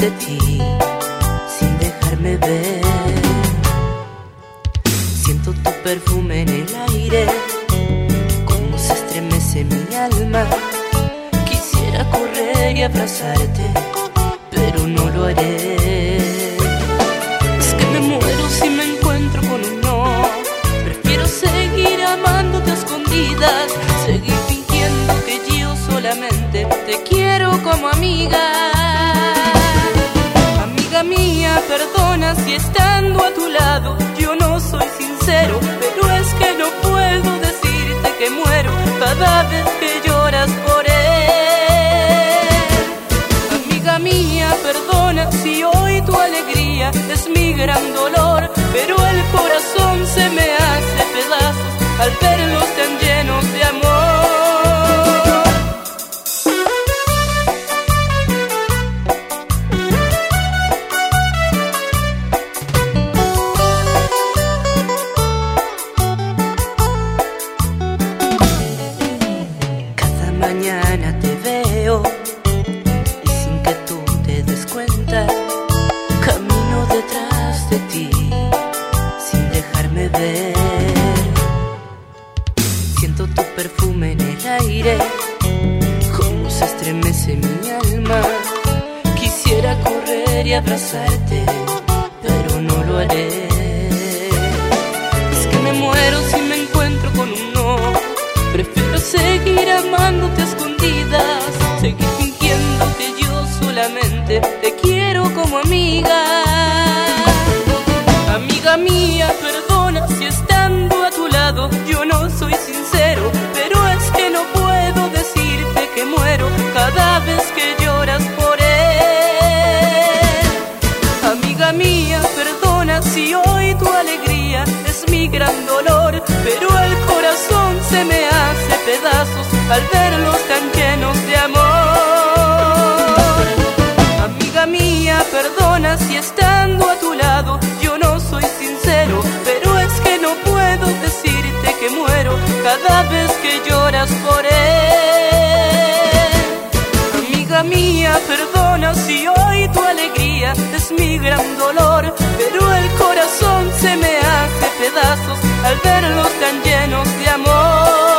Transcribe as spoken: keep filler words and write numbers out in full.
de ti sin dejarme ver. Siento tu perfume en el aire, cómo se estremece mi alma. Quisiera correr y abrazarte, pero no lo haré. Es que me muero si me encuentro con un no. Prefiero seguir amándote a escondidas, seguir fingiendo que yo solamente te quiero como amiga. Amiga mía, perdona si estando a tu lado yo no soy sincero, pero es que no puedo decirte que muero cada vez que lloras por él. Amiga mía, perdona si hoy tu alegría es mi gran dolor, pero el corazón se me hace pedazos al verlos tan llenos de amor. Mañana te veo y sin que tú te des cuenta, camino detrás de ti sin dejarme ver. Siento tu perfume en el aire, cómo se estremece mi alma. Quisiera correr y abrazarte, pero no lo haré. Es que me muero si me encuentro con un no. Prefiero seguir amándote a escondidas, seguir fingiendo que yo solamente te quiero como amiga. Amiga mía, perdona si estando a tu lado yo no soy sincero, pero es que no puedo decirte que muero cada vez que lloras por él. Amiga mía, perdona si hoy tu alegría es mi gran dolor, pero el corazón se me hace pedazos al verlos tan llenos de amor. Amiga mía, perdona si estando a tu lado yo no soy sincero, pero es que no puedo decirte que muero cada vez que lloras por él. Amiga mía, perdona si hoy tu alegría es mi gran dolor, pero el corazón se me hace pedazos al verlos tan llenos de amor.